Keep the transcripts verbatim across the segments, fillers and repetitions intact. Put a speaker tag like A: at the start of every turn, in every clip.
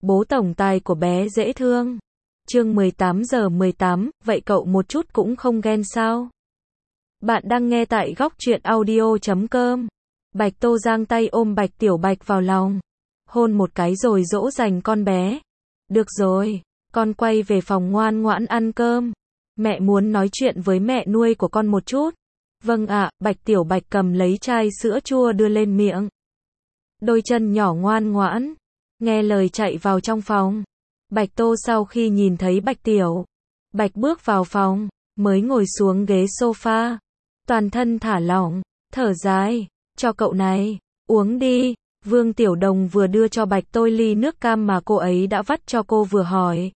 A: bố tổng tài của bé dễ thương. Chương mười tám giờ mười tám, vậy cậu một chút cũng không ghen sao? Bạn đang nghe tại góc truyện audio chấm com. Bạch Tô giang tay ôm Bạch Tiểu Bạch vào lòng, hôn một cái rồi dỗ dành con bé. Được rồi, con quay về phòng ngoan ngoãn ăn cơm. Mẹ muốn nói chuyện với mẹ nuôi của con một chút. Vâng ạ, Bạch Tiểu Bạch cầm lấy chai sữa chua đưa lên miệng. Đôi chân nhỏ ngoan ngoãn, nghe lời chạy vào trong phòng. Bạch Tô sau khi nhìn thấy Bạch Tiểu Bạch bước vào phòng, mới ngồi xuống ghế sofa, toàn thân thả lỏng, thở dài, cho cậu này, uống đi. Vương Tiểu Đồng vừa đưa cho Bạch Tô ly nước cam mà cô ấy đã vắt cho cô vừa hỏi.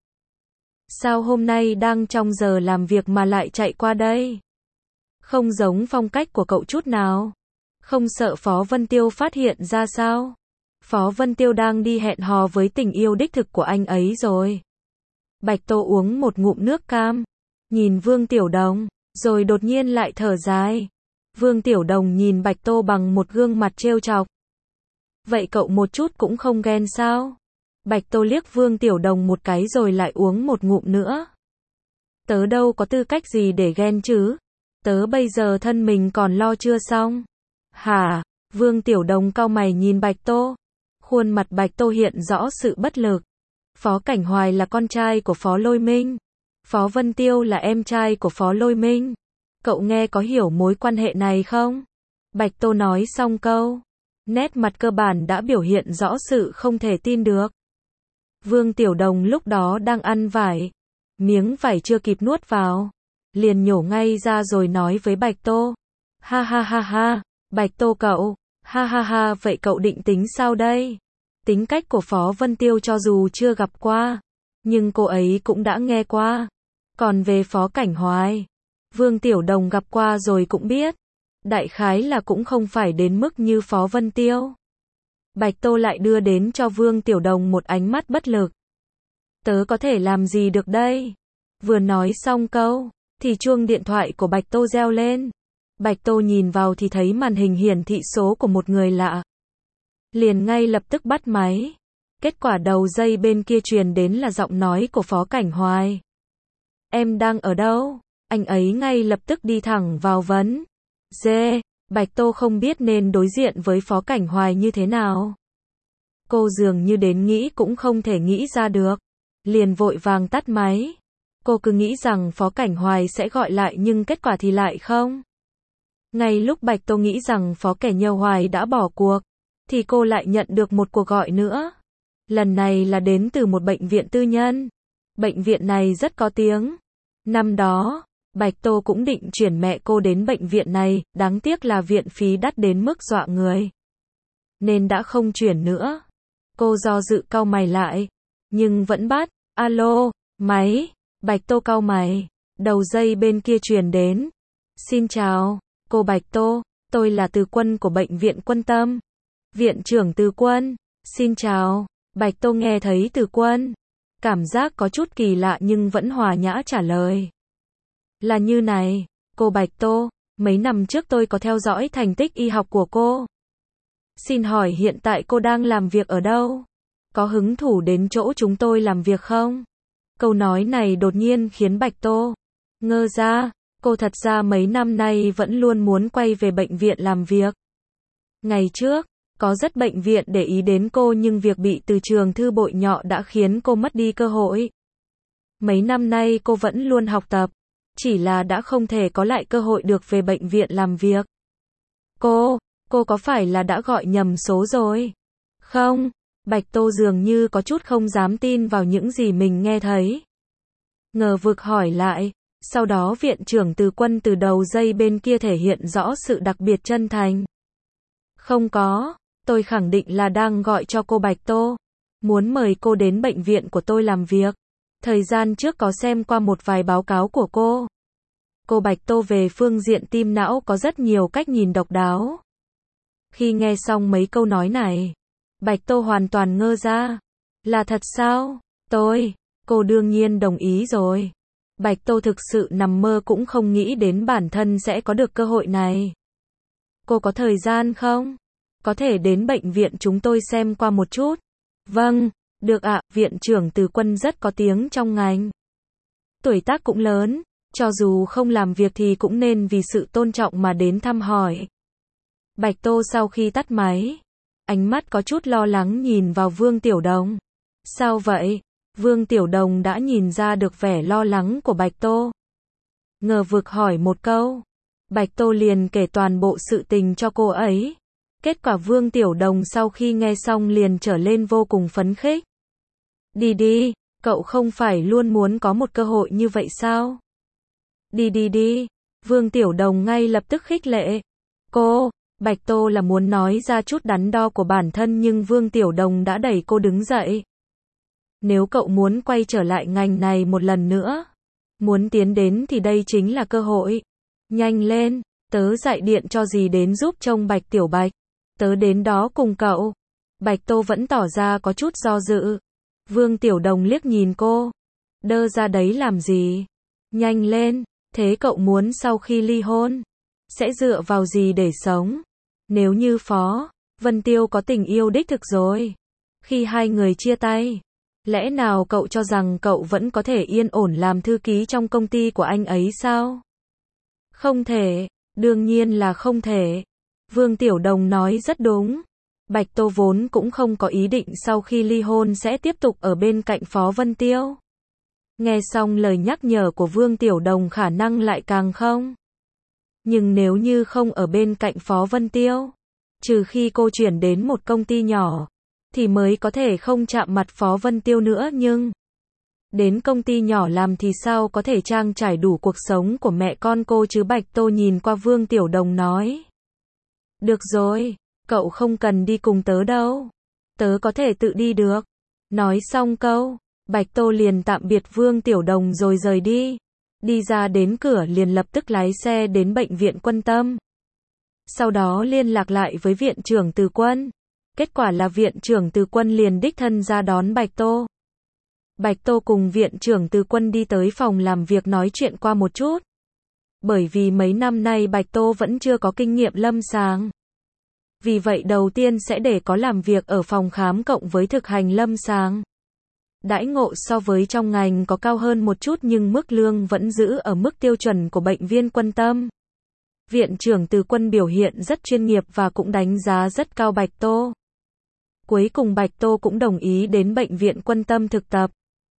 A: Sao hôm nay đang trong giờ làm việc mà lại chạy qua đây? Không giống phong cách của cậu chút nào. Không sợ Phó Vân Tiêu phát hiện ra sao? Phó Vân Tiêu đang đi hẹn hò với tình yêu đích thực của anh ấy rồi. Bạch Tô uống một ngụm nước cam, nhìn Vương Tiểu Đồng, rồi đột nhiên lại thở dài. Vương Tiểu Đồng nhìn Bạch Tô bằng một gương mặt trêu chọc. Vậy cậu một chút cũng không ghen sao? Bạch Tô liếc Vương Tiểu Đồng một cái rồi lại uống một ngụm nữa. Tớ đâu có tư cách gì để ghen chứ? Tớ bây giờ thân mình còn lo chưa xong. Hả? Vương Tiểu Đồng cau mày nhìn Bạch Tô. Khuôn mặt Bạch Tô hiện rõ sự bất lực. Phó Cảnh Hoài là con trai của Phó Lôi Minh. Phó Vân Tiêu là em trai của Phó Lôi Minh. Cậu nghe có hiểu mối quan hệ này không? Bạch Tô nói xong câu, nét mặt cơ bản đã biểu hiện rõ sự không thể tin được. Vương Tiểu Đồng lúc đó đang ăn vải. Miếng vải chưa kịp nuốt vào, liền nhổ ngay ra rồi nói với Bạch Tô. Ha ha ha ha, Bạch Tô cậu, ha ha ha, vậy cậu định tính sao đây? Tính cách của Phó Vân Tiêu cho dù chưa gặp qua, nhưng cô ấy cũng đã nghe qua. Còn về Phó Cảnh Hoài, Vương Tiểu Đồng gặp qua rồi cũng biết. Đại khái là cũng không phải đến mức như Phó Vân Tiêu. Bạch Tô lại đưa đến cho Vương Tiểu Đồng một ánh mắt bất lực. Tớ có thể làm gì được đây? Vừa nói xong câu, thì chuông điện thoại của Bạch Tô reo lên. Bạch Tô nhìn vào thì thấy màn hình hiển thị số của một người lạ. Liền ngay lập tức bắt máy. Kết quả đầu dây bên kia truyền đến là giọng nói của Phó Cảnh Hoài. Em đang ở đâu? Anh ấy ngay lập tức đi thẳng vào vấn. Dê, Bạch Tô không biết nên đối diện với Phó Cảnh Hoài như thế nào. Cô dường như đến nghĩ cũng không thể nghĩ ra được. Liền vội vàng tắt máy. Cô cứ nghĩ rằng Phó Cảnh Hoài sẽ gọi lại nhưng kết quả thì lại không. Ngay lúc Bạch Tô nghĩ rằng Phó Kẻ Nhờ Hoài đã bỏ cuộc, thì cô lại nhận được một cuộc gọi nữa. Lần này là đến từ một bệnh viện tư nhân. Bệnh viện này rất có tiếng. Năm đó, Bạch Tô cũng định chuyển mẹ cô đến bệnh viện này, đáng tiếc là viện phí đắt đến mức dọa người. Nên đã không chuyển nữa. Cô do dự cau mày lại, nhưng vẫn bắt. Alo, máy. Bạch Tô cau mày. Đầu dây bên kia truyền đến. Xin chào, cô Bạch Tô, tôi là Từ Quân của bệnh viện Quân Tâm. Viện trưởng Từ Quân. Xin chào. Bạch Tô nghe thấy Từ Quân, cảm giác có chút kỳ lạ nhưng vẫn hòa nhã trả lời. Là như này, cô Bạch Tô, mấy năm trước tôi có theo dõi thành tích y học của cô. Xin hỏi hiện tại cô đang làm việc ở đâu? Có hứng thú đến chỗ chúng tôi làm việc không? Câu nói này đột nhiên khiến Bạch Tô ngơ ra. Cô thật ra mấy năm nay vẫn luôn muốn quay về bệnh viện làm việc. Ngày trước, có rất bệnh viện để ý đến cô nhưng việc bị từ trường thư bội nhọ đã khiến cô mất đi cơ hội. Mấy năm nay cô vẫn luôn học tập, chỉ là đã không thể có lại cơ hội được về bệnh viện làm việc. Cô, cô có phải là đã gọi nhầm số rồi? Không, Bạch Tô dường như có chút không dám tin vào những gì mình nghe thấy. Ngờ vực hỏi lại, sau đó viện trưởng Từ Quân từ đầu dây bên kia thể hiện rõ sự đặc biệt chân thành. Không có, tôi khẳng định là đang gọi cho cô Bạch Tô, muốn mời cô đến bệnh viện của tôi làm việc. Thời gian trước có xem qua một vài báo cáo của cô. Cô Bạch Tô về phương diện tim não có rất nhiều cách nhìn độc đáo. Khi nghe xong mấy câu nói này, Bạch Tô hoàn toàn ngơ ra. Là thật sao? Tôi, cô đương nhiên đồng ý rồi. Bạch Tô thực sự nằm mơ cũng không nghĩ đến bản thân sẽ có được cơ hội này. Cô có thời gian không? Có thể đến bệnh viện chúng tôi xem qua một chút. Vâng, Được ạ, viện trưởng Từ Quân rất có tiếng trong ngành. Tuổi tác cũng lớn, cho dù không làm việc thì cũng nên vì sự tôn trọng mà đến thăm hỏi. Bạch Tô sau khi tắt máy, ánh mắt có chút lo lắng nhìn vào Vương Tiểu Đồng. Sao vậy? Vương Tiểu Đồng đã nhìn ra được vẻ lo lắng của Bạch Tô. Ngờ vực hỏi một câu. Bạch Tô liền kể toàn bộ sự tình cho cô ấy. Kết quả Vương Tiểu Đồng sau khi nghe xong liền trở lên vô cùng phấn khích. Đi đi, cậu không phải luôn muốn có một cơ hội như vậy sao? Đi đi đi, Vương Tiểu Đồng ngay lập tức khích lệ. Cô, Bạch Tô là muốn nói ra chút đắn đo của bản thân nhưng Vương Tiểu Đồng đã đẩy cô đứng dậy. Nếu cậu muốn quay trở lại ngành này một lần nữa, muốn tiến đến thì đây chính là cơ hội. Nhanh lên, tớ dạy điện cho gì đến giúp trông Bạch Tiểu Bạch. Tớ đến đó cùng cậu. Bạch Tô vẫn tỏ ra có chút do dự. Vương Tiểu Đồng liếc nhìn cô. Đơ ra đấy làm gì? Nhanh lên, thế cậu muốn sau khi ly hôn, sẽ dựa vào gì để sống? Nếu như Phó Vân Tiêu có tình yêu đích thực rồi, khi hai người chia tay, lẽ nào cậu cho rằng cậu vẫn có thể yên ổn làm thư ký trong công ty của anh ấy sao? Không thể, đương nhiên là không thể. Vương Tiểu Đồng nói rất đúng. Bạch Tô vốn cũng không có ý định sau khi ly hôn sẽ tiếp tục ở bên cạnh Phó Vân Tiêu. Nghe xong lời nhắc nhở của Vương Tiểu Đồng khả năng lại càng không. Nhưng nếu như không ở bên cạnh Phó Vân Tiêu, trừ khi cô chuyển đến một công ty nhỏ, thì mới có thể không chạm mặt Phó Vân Tiêu nữa nhưng đến công ty nhỏ làm thì sao có thể trang trải đủ cuộc sống của mẹ con cô chứ? Bạch Tô nhìn qua Vương Tiểu Đồng nói. Được rồi, cậu không cần đi cùng tớ đâu. Tớ có thể tự đi được. Nói xong câu, Bạch Tô liền tạm biệt Vương Tiểu Đồng rồi rời đi. Đi ra đến cửa liền lập tức lái xe đến bệnh viện Quân Tâm. Sau đó liên lạc lại với viện trưởng Từ Quân. Kết quả là viện trưởng Từ Quân liền đích thân ra đón Bạch Tô. Bạch Tô cùng viện trưởng Từ Quân đi tới phòng làm việc nói chuyện qua một chút. Bởi vì mấy năm nay Bạch Tô vẫn chưa có kinh nghiệm lâm sàng. Vì vậy đầu tiên sẽ để có làm việc ở phòng khám cộng với thực hành lâm sàng. Đãi ngộ so với trong ngành có cao hơn một chút nhưng mức lương vẫn giữ ở mức tiêu chuẩn của bệnh viện Quân Tâm. Viện trưởng Từ Quân biểu hiện rất chuyên nghiệp và cũng đánh giá rất cao Bạch Tô. Cuối cùng Bạch Tô cũng đồng ý đến bệnh viện Quân Tâm thực tập.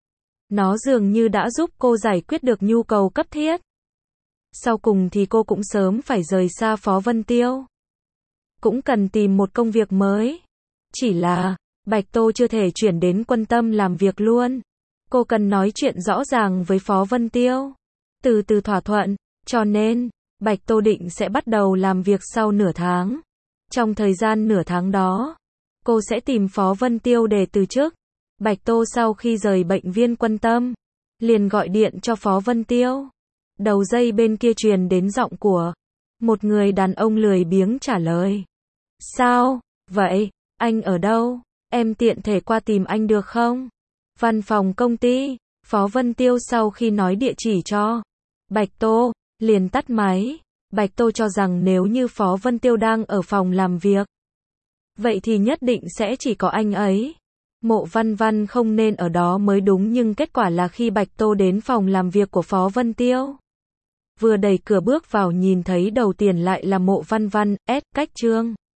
A: Nó dường như đã giúp cô giải quyết được nhu cầu cấp thiết. Sau cùng thì cô cũng sớm phải rời xa Phó Vân Tiêu. Cũng cần tìm một công việc mới. Chỉ là, Bạch Tô chưa thể chuyển đến Quân Tâm làm việc luôn. Cô cần nói chuyện rõ ràng với Phó Vân Tiêu. Từ từ thỏa thuận, cho nên, Bạch Tô định sẽ bắt đầu làm việc sau nửa tháng. Trong thời gian nửa tháng đó, cô sẽ tìm Phó Vân Tiêu để từ chức. Bạch Tô sau khi rời bệnh viện Quân Tâm, liền gọi điện cho Phó Vân Tiêu. Đầu dây bên kia truyền đến giọng của một người đàn ông lười biếng trả lời. Sao, vậy, anh ở đâu? Em tiện thể qua tìm anh được không? Văn phòng công ty. Phó Vân Tiêu sau khi nói địa chỉ cho Bạch Tô, liền tắt máy. Bạch Tô cho rằng nếu như Phó Vân Tiêu đang ở phòng làm việc, vậy thì nhất định sẽ chỉ có anh ấy. Mộ Văn Văn không nên ở đó mới đúng nhưng kết quả là khi Bạch Tô đến phòng làm việc của Phó Vân Tiêu, vừa đẩy cửa bước vào nhìn thấy đầu tiên lại là Mộ Văn Văn, S. Cách Trương.